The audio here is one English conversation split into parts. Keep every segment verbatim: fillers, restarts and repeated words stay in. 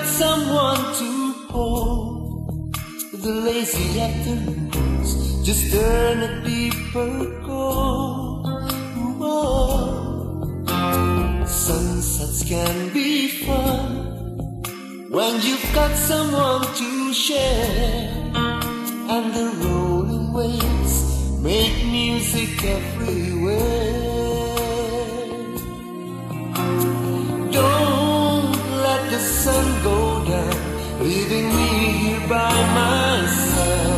someone to hold, the lazy afternoons just turn a deeper gold. Oh, sunsets can be fun when you've got someone to share, and the rolling waves make music everywhere. Don't let the sun go down, leaving me here by myself.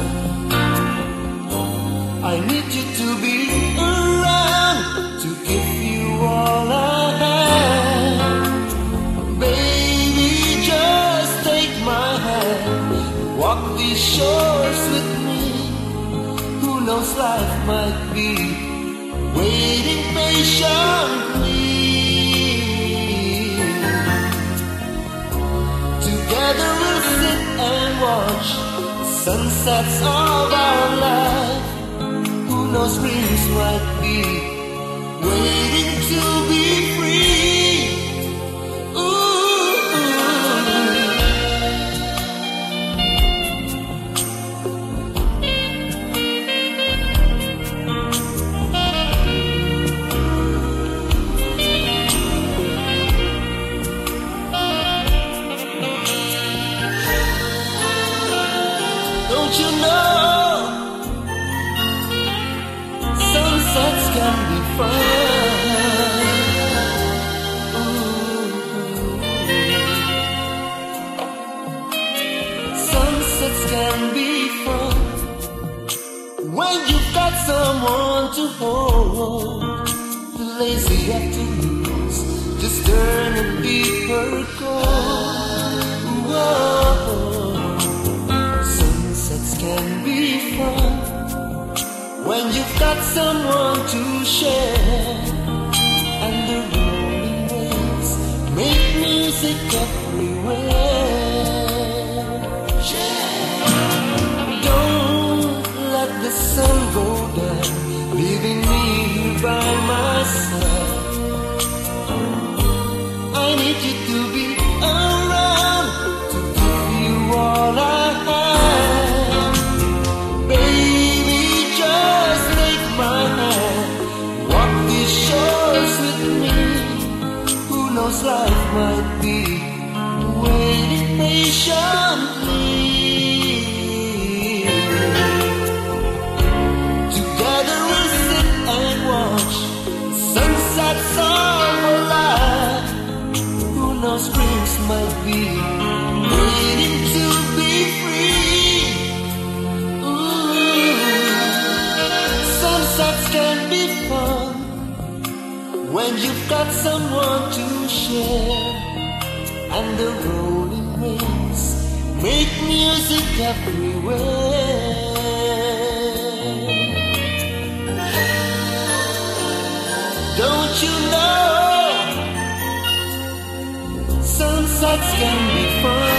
I need you to be around to give you all I have. Baby, just take my hand, walk these shores with me. Who knows, life might be waiting patiently. Together we'll sit and watch sunsets of our life. Who knows, dreams might be waiting to be free. Don't you know, sunsets can be fun. Ooh. Sunsets can be fun when you've got someone to hold. The lazy afternoons just turn a deeper gold. Whoa. Can be fun when you've got someone to share, and the rolling waves make music everywhere. Yeah. Don't let the sun go down, leaving me here by myself. I need you to be around to give you all I have. Life might be waiting patiently. Together we'll sit and watch sunsets of our life. Who knows, dreams might be waiting to be free. Ooh, sunsets can be fun when you've got someone to share, and the rolling waves make music everywhere. Don't you know, sunsets can be fun.